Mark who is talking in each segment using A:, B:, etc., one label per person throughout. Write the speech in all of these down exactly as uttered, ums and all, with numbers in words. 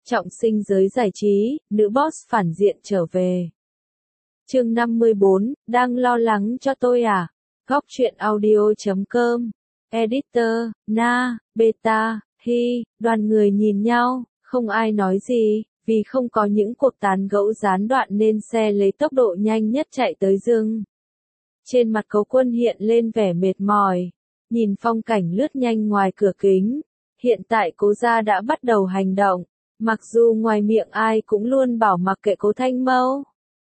A: Trọng sinh giới giải trí, nữ boss phản diện trở về. Chương năm mươi bốn, đang lo lắng cho tôi à? Góc truyện audio chấm com. Editor, Na, Beta, Hi, đoàn người nhìn nhau, không ai nói gì, vì không có những cuộc tán gẫu gián đoạn nên xe lấy tốc độ nhanh nhất chạy tới rừng. Trên mặt Cố Quân hiện lên vẻ mệt mỏi, nhìn phong cảnh lướt nhanh ngoài cửa kính. Hiện tại Cố gia đã bắt đầu hành động, mặc dù ngoài miệng ai cũng luôn bảo mặc kệ Cố Thanh Mâu.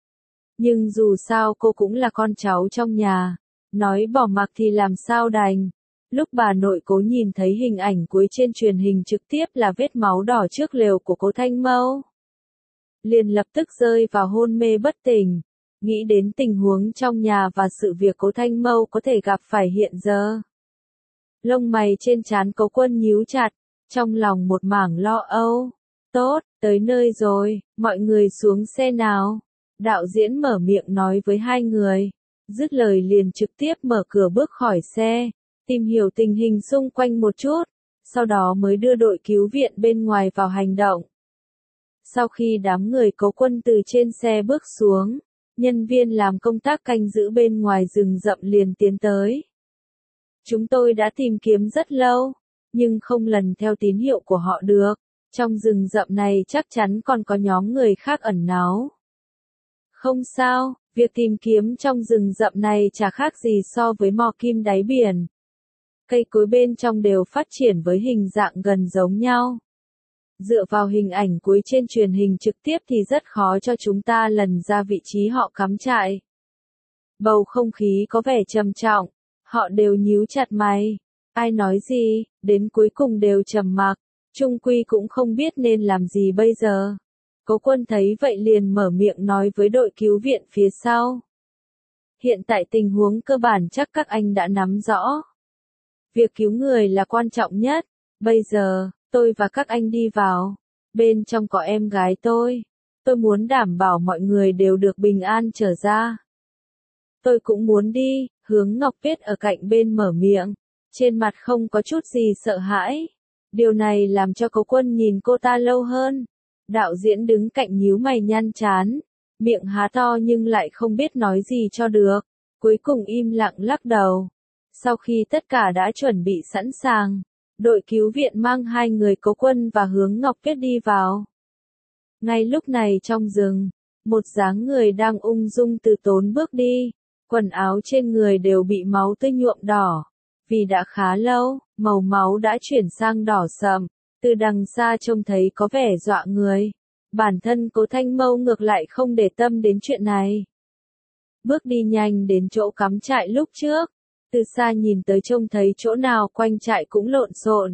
A: Nhưng dù sao cô cũng là con cháu trong nhà, nói bỏ mặc thì làm sao đành. Lúc bà nội Cố nhìn thấy hình ảnh cuối trên truyền hình trực tiếp là vết máu đỏ trước lều của Cố Thanh Mâu, liền lập tức rơi vào hôn mê bất tỉnh, nghĩ đến tình huống trong nhà và sự việc Cố Thanh Mâu có thể gặp phải hiện giờ. Lông mày trên trán Cố Quân nhíu chặt, trong lòng một mảng lo âu. Tốt, tới nơi rồi, mọi người xuống xe nào. Đạo diễn mở miệng nói với hai người, dứt lời liền trực tiếp mở cửa bước khỏi xe, tìm hiểu tình hình xung quanh một chút, sau đó mới đưa đội cứu viện bên ngoài vào hành động. Sau khi đám người Cố Quân từ trên xe bước xuống, nhân viên làm công tác canh giữ bên ngoài rừng rậm liền tiến tới. Chúng tôi đã tìm kiếm rất lâu, nhưng không lần theo tín hiệu của họ được. Trong rừng rậm này chắc chắn còn có nhóm người khác ẩn náu. Không sao, việc tìm kiếm trong rừng rậm này chả khác gì so với mò kim đáy biển. Cây cối bên trong đều phát triển với hình dạng gần giống nhau. Dựa vào hình ảnh cuối trên truyền hình trực tiếp thì rất khó cho chúng ta lần ra vị trí họ cắm trại. Bầu không khí có vẻ trầm trọng, họ đều nhíu chặt mày. Ai nói gì, đến cuối cùng đều trầm mặc. Trung quy cũng không biết nên làm gì bây giờ. Cố Quân thấy vậy liền mở miệng nói với đội cứu viện phía sau. Hiện tại tình huống cơ bản chắc các anh đã nắm rõ. Việc cứu người là quan trọng nhất. Bây giờ, tôi và các anh đi vào. Bên trong có em gái tôi. Tôi muốn đảm bảo mọi người đều được bình an trở ra. Tôi cũng muốn đi, Hướng Ngọc Tuyết ở cạnh bên mở miệng. Trên mặt không có chút gì sợ hãi. Điều này làm cho Cố Quân nhìn cô ta lâu hơn. Đạo diễn đứng cạnh nhíu mày nhăn trán, miệng há to nhưng lại không biết nói gì cho được, cuối cùng im lặng lắc đầu. Sau khi tất cả đã chuẩn bị sẵn sàng, đội cứu viện mang hai người Cố Quân và Hướng Ngọc Tuyết đi vào. Ngay lúc này trong rừng, một dáng người đang ung dung từ tốn bước đi, quần áo trên người đều bị máu tươi nhuộm đỏ. Vì đã khá lâu, màu máu đã chuyển sang đỏ sậm, từ đằng xa trông thấy có vẻ dọa người. Bản thân Cố Thanh Mâu ngược lại không để tâm đến chuyện này. Bước đi nhanh đến chỗ cắm trại lúc trước, từ xa nhìn tới trông thấy chỗ nào quanh trại cũng lộn xộn.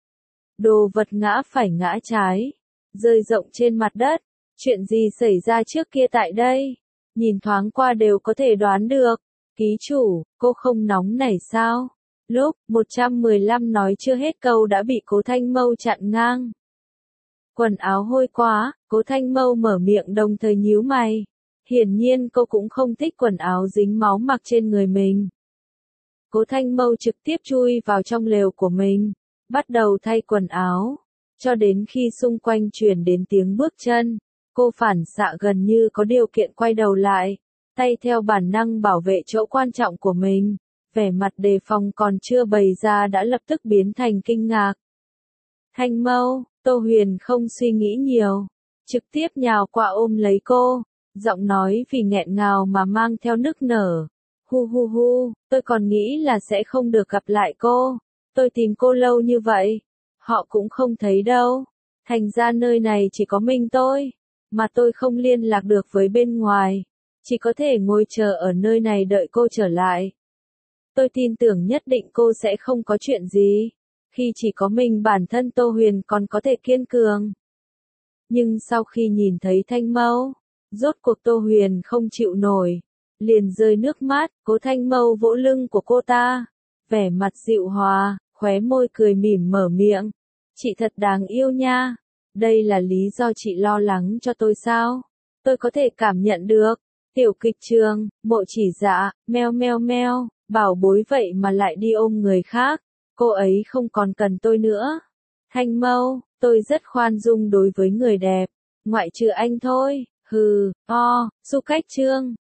A: Đồ vật ngã phải ngã trái, rơi rộng trên mặt đất, chuyện gì xảy ra trước kia tại đây, nhìn thoáng qua đều có thể đoán được. Ký chủ, cô không nóng nảy sao? Lúc một trăm mười lăm nói chưa hết câu đã bị Cố Thanh Mâu chặn ngang. Quần áo hôi quá, Cố Thanh Mâu mở miệng đồng thời nhíu mày. Hiển nhiên cô cũng không thích quần áo dính máu mặc trên người mình. Cố Thanh Mâu trực tiếp chui vào trong lều của mình, bắt đầu thay quần áo. Cho đến khi xung quanh truyền đến tiếng bước chân, cô phản xạ gần như có điều kiện quay đầu lại, tay theo bản năng bảo vệ chỗ quan trọng của mình. Vẻ mặt đề phòng còn chưa bày ra đã lập tức biến thành kinh ngạc. Thanh Mâu, Tô Huyền không suy nghĩ nhiều, trực tiếp nhào qua ôm lấy cô, giọng nói vì nghẹn ngào mà mang theo nức nở. Hu hu hu, tôi còn nghĩ là sẽ không được gặp lại cô, tôi tìm cô lâu như vậy, họ cũng không thấy đâu, thành ra nơi này chỉ có mình tôi, mà tôi không liên lạc được với bên ngoài, chỉ có thể ngồi chờ ở nơi này đợi cô trở lại. Tôi tin tưởng nhất định cô sẽ không có chuyện gì, khi chỉ có mình bản thân Tô Huyền còn có thể kiên cường. Nhưng sau khi nhìn thấy Thanh Mâu, rốt cuộc Tô Huyền không chịu nổi, liền rơi nước mắt. Cố Thanh Mâu vỗ lưng của cô ta, vẻ mặt dịu hòa, khóe môi cười mỉm mở miệng. Chị thật đáng yêu nha, đây là lý do chị lo lắng cho tôi sao? Tôi có thể cảm nhận được. Tiểu kịch trường, Mộ Chỉ Dạ, meo meo meo. Bảo bối vậy mà lại đi ôm người khác, cô ấy không còn cần tôi nữa. Thanh Mâu, Tôi rất khoan dung đối với người đẹp, ngoại trừ anh thôi, hừ, o, Du Cách Trương.